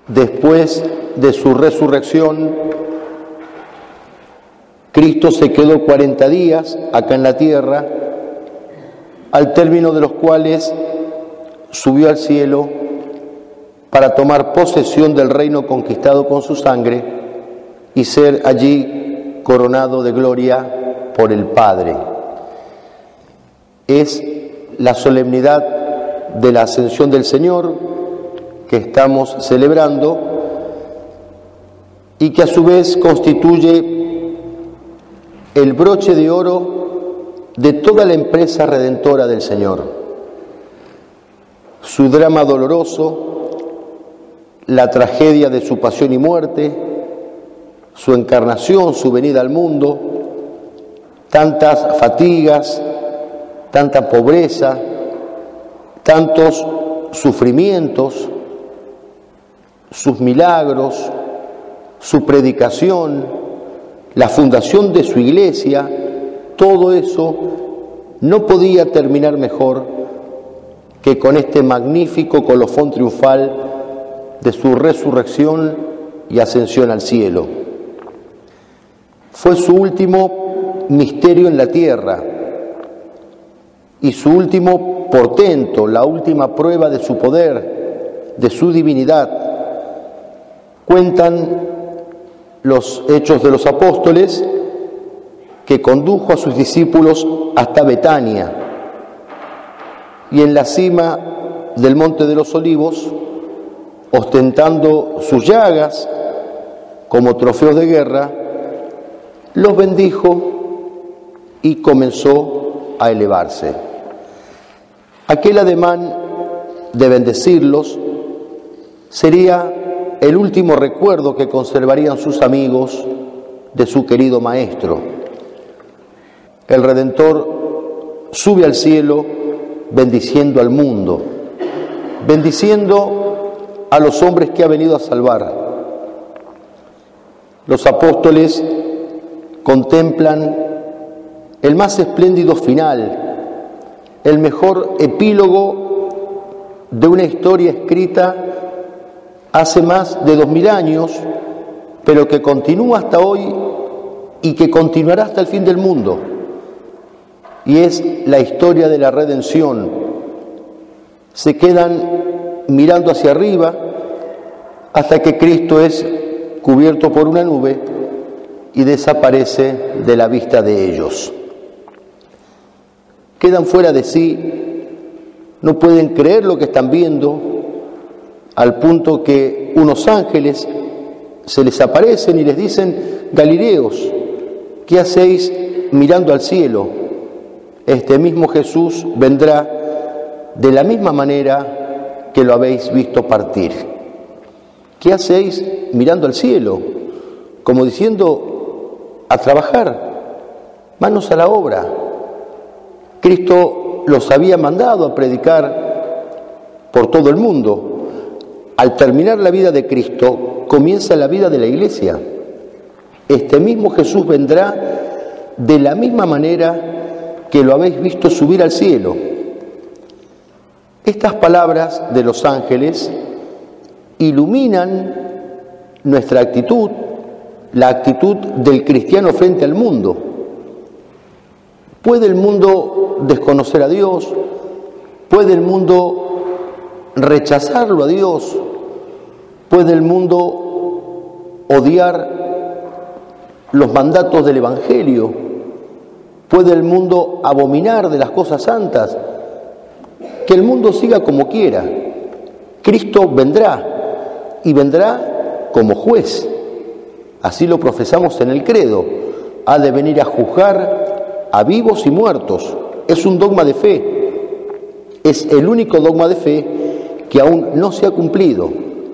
Después de su resurrección, Cristo se quedó 40 días acá en la tierra, al término de los cuales subió al cielo para tomar posesión del reino conquistado con su sangre y ser allí coronado de gloria por el Padre. Es la solemnidad de la ascensión del Señor que estamos celebrando y que a su vez constituye el broche de oro de toda la empresa redentora del Señor. Su drama doloroso, la tragedia de su pasión y muerte, su encarnación, su venida al mundo, tantas fatigas, tanta pobreza, tantos sufrimientos, sus milagros, su predicación, la fundación de su iglesia, todo eso no podía terminar mejor que con este magnífico colofón triunfal de su resurrección y ascensión al cielo. Fue su último misterio en la tierra y su último portento, la última prueba de su poder, de su divinidad. Cuentan los Hechos de los Apóstoles que condujo a sus discípulos hasta Betania y en la cima del Monte de los Olivos, ostentando sus llagas como trofeos de guerra, los bendijo y comenzó a elevarse. Aquel ademán de bendecirlos sería el último recuerdo que conservarían sus amigos de su querido Maestro. El Redentor sube al cielo bendiciendo al mundo, bendiciendo a los hombres que ha venido a salvar. Los apóstoles contemplan el más espléndido final, el mejor epílogo de una historia escrita hace más de 2000 años, pero que continúa hasta hoy y que continuará hasta el fin del mundo. Y es la historia de la redención. Se quedan mirando hacia arriba hasta que Cristo es cubierto por una nube y desaparece de la vista de ellos. Quedan fuera de sí, no pueden creer lo que están viendo, al punto que unos ángeles se les aparecen y les dicen: Galileos, ¿qué hacéis mirando al cielo? Este mismo Jesús vendrá de la misma manera que lo habéis visto partir. ¿Qué hacéis mirando al cielo? Como diciendo: a trabajar, manos a la obra. Cristo los había mandado a predicar por todo el mundo. Al terminar la vida de Cristo, comienza la vida de la Iglesia. Este mismo Jesús vendrá de la misma manera que lo habéis visto subir al cielo. Estas palabras de los ángeles iluminan nuestra actitud, la actitud del cristiano frente al mundo. ¿Puede el mundo desconocer a Dios? ¿Puede el mundo rechazarlo a Dios? ¿Puede el mundo odiar los mandatos del Evangelio? ¿Puede el mundo abominar de las cosas santas? Que el mundo siga como quiera. Cristo vendrá y vendrá como juez. Así lo profesamos en el credo. Ha de venir a juzgar a vivos y muertos. Es un dogma de fe. Es el único dogma de fe que aún no se ha cumplido.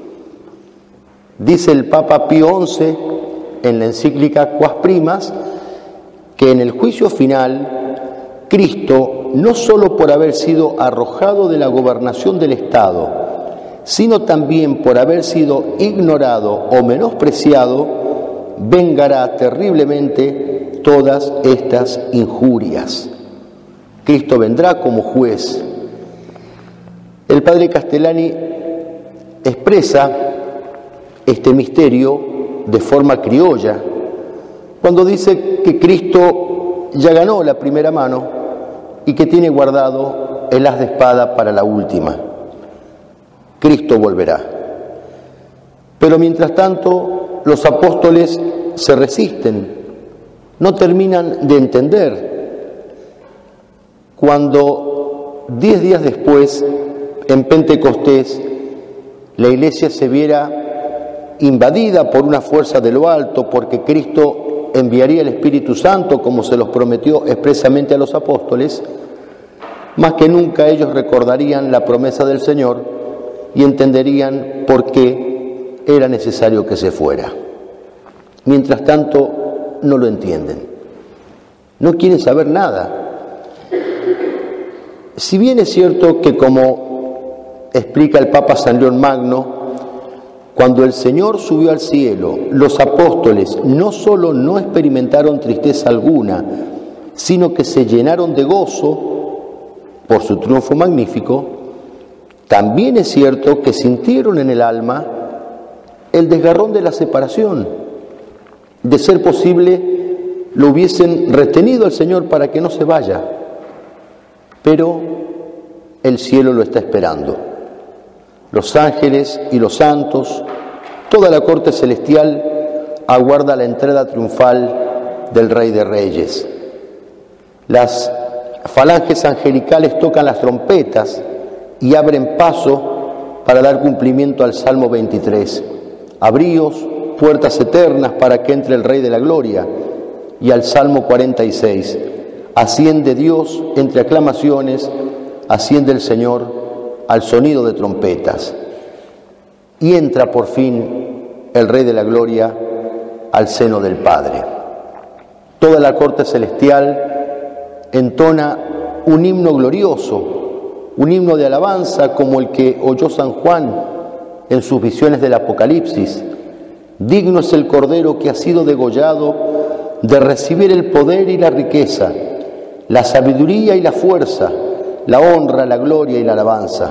Dice el Papa Pío XI en la encíclica Quas Primas que en el juicio final Cristo, no solo por haber sido arrojado de la gobernación del Estado, sino también por haber sido ignorado o menospreciado, vengará terriblemente todas estas injurias. Cristo vendrá como juez. El padre Castellani expresa este misterio de forma criolla, cuando dice que Cristo ya ganó la primera mano y que tiene guardado el haz de espada para la última. Cristo volverá. Pero mientras tanto, los apóstoles se resisten, no terminan de entender. Cuando 10 días después, en Pentecostés, la iglesia se viera invadida por una fuerza de lo alto, porque Cristo enviaría el Espíritu Santo, como se los prometió expresamente a los apóstoles, más que nunca ellos recordarían la promesa del Señor y entenderían por qué era necesario que se fuera. Mientras tanto, no lo entienden. No quieren saber nada. Si bien es cierto que, como explica el Papa San León Magno, cuando el Señor subió al cielo, los apóstoles no solo no experimentaron tristeza alguna, sino que se llenaron de gozo por su triunfo magnífico, también es cierto que sintieron en el alma el desgarrón de la separación. De ser posible, lo hubiesen retenido al Señor para que no se vaya, pero el cielo lo está esperando. Los ángeles y los santos, toda la corte celestial aguarda la entrada triunfal del Rey de Reyes. Las falanges angelicales tocan las trompetas y abren paso para dar cumplimiento al Salmo 23. Abríos, puertas eternas para que entre el Rey de la Gloria. Y al Salmo 46. Asciende Dios entre aclamaciones, asciende el Señor al sonido de trompetas. Y entra por fin el Rey de la Gloria al seno del Padre. Toda la corte celestial entona un himno glorioso, un himno de alabanza como el que oyó San Juan en sus visiones del Apocalipsis. Digno es el Cordero que ha sido degollado de recibir el poder y la riqueza, la sabiduría y la fuerza, la honra, la gloria y la alabanza.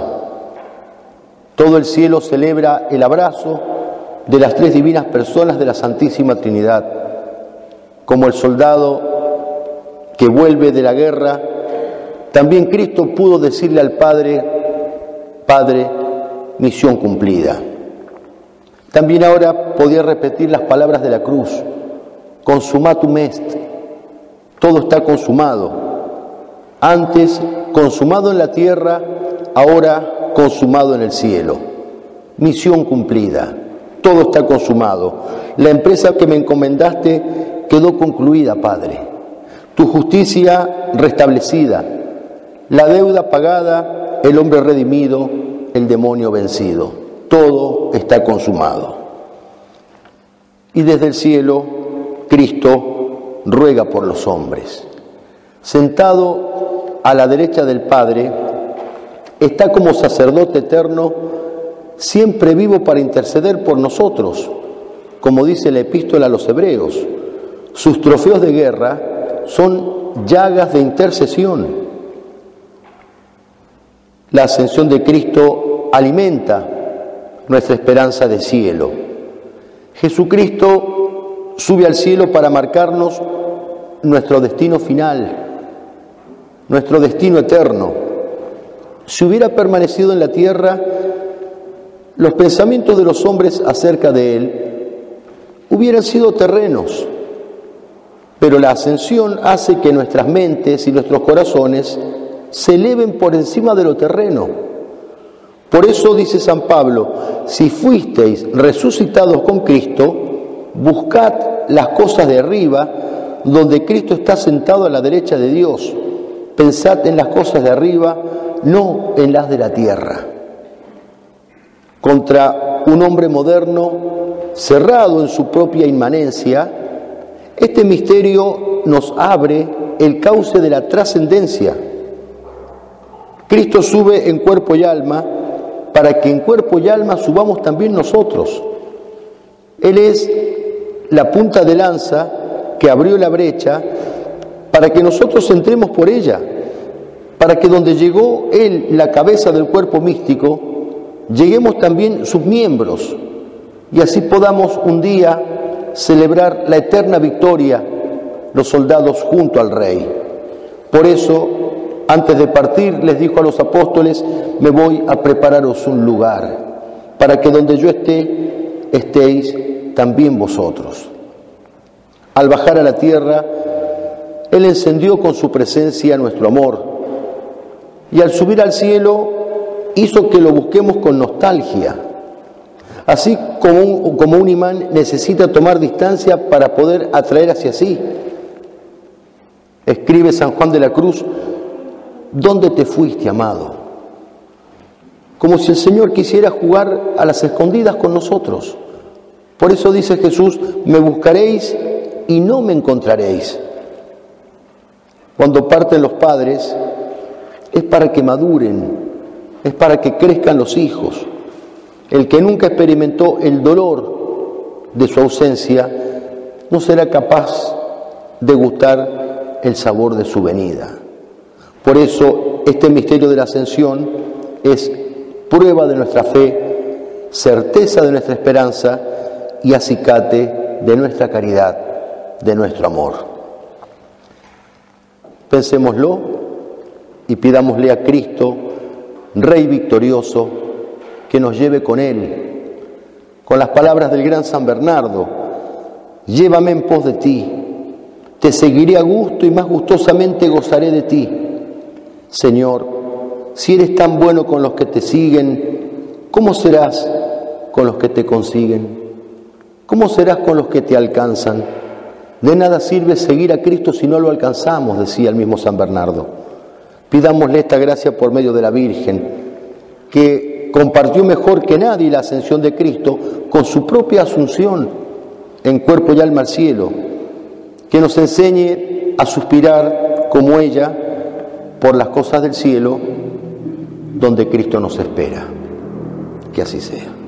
Todo el cielo celebra el abrazo de las tres divinas personas de la Santísima Trinidad. Como el soldado que vuelve de la guerra, también Cristo pudo decirle al Padre: Padre, misión cumplida. También ahora podía repetir las palabras de la cruz: Consumatum est. Todo está consumado. Antes consumado en la tierra, ahora consumado en el cielo. Misión cumplida. Todo está consumado. La empresa que me encomendaste quedó concluida, Padre. Tu justicia restablecida. La deuda pagada, el hombre redimido, el demonio vencido. Todo está consumado. Y desde el cielo, Cristo ruega por los hombres. Sentado a la derecha del Padre, está como sacerdote eterno, siempre vivo para interceder por nosotros, como dice la epístola a los Hebreos. Sus trofeos de guerra son llagas de intercesión. La ascensión de Cristo alimenta nuestra esperanza de cielo. Jesucristo sube al cielo para marcarnos nuestro destino final, nuestro destino eterno. Si hubiera permanecido en la tierra, los pensamientos de los hombres acerca de Él hubieran sido terrenos, pero la ascensión hace que nuestras mentes y nuestros corazones se eleven por encima de lo terreno. Por eso dice San Pablo: si fuisteis resucitados con Cristo, buscad las cosas de arriba, donde Cristo está sentado a la derecha de Dios. Pensad en las cosas de arriba, no en las de la tierra. Contra un hombre moderno, cerrado en su propia inmanencia, este misterio nos abre el cauce de la trascendencia. Cristo sube en cuerpo y alma para que en cuerpo y alma subamos también nosotros. Él es la punta de lanza que abrió la brecha para que nosotros entremos por ella, para que donde llegó Él, la cabeza del cuerpo místico, lleguemos también sus miembros, y así podamos un día celebrar la eterna victoria, los soldados junto al Rey. Por eso, antes de partir, les dijo a los apóstoles: me voy a prepararos un lugar, para que donde yo esté, estéis también vosotros. Al bajar a la tierra, Él encendió con su presencia nuestro amor, y al subir al cielo hizo que lo busquemos con nostalgia. Así como un imán necesita tomar distancia para poder atraer hacia sí. Escribe San Juan de la Cruz: ¿dónde te fuiste, amado? Como si el Señor quisiera jugar a las escondidas con nosotros. Por eso dice Jesús: me buscaréis y no me encontraréis. Cuando parten los padres, es para que maduren, es para que crezcan los hijos. El que nunca experimentó el dolor de su ausencia no será capaz de gustar el sabor de su venida. Por eso este misterio de la Ascensión es prueba de nuestra fe, certeza de nuestra esperanza y acicate de nuestra caridad, de nuestro amor. Pensémoslo y pidámosle a Cristo, Rey victorioso, que nos lleve con Él, con las palabras del gran San Bernardo: llévame en pos de ti, te seguiré a gusto y más gustosamente gozaré de ti. Señor, si eres tan bueno con los que te siguen, ¿cómo serás con los que te consiguen? ¿Cómo serás con los que te alcanzan? De nada sirve seguir a Cristo si no lo alcanzamos, decía el mismo San Bernardo. Pidámosle esta gracia por medio de la Virgen, que compartió mejor que nadie la ascensión de Cristo con su propia asunción en cuerpo y alma al cielo, que nos enseñe a suspirar como ella por las cosas del cielo donde Cristo nos espera. Que así sea.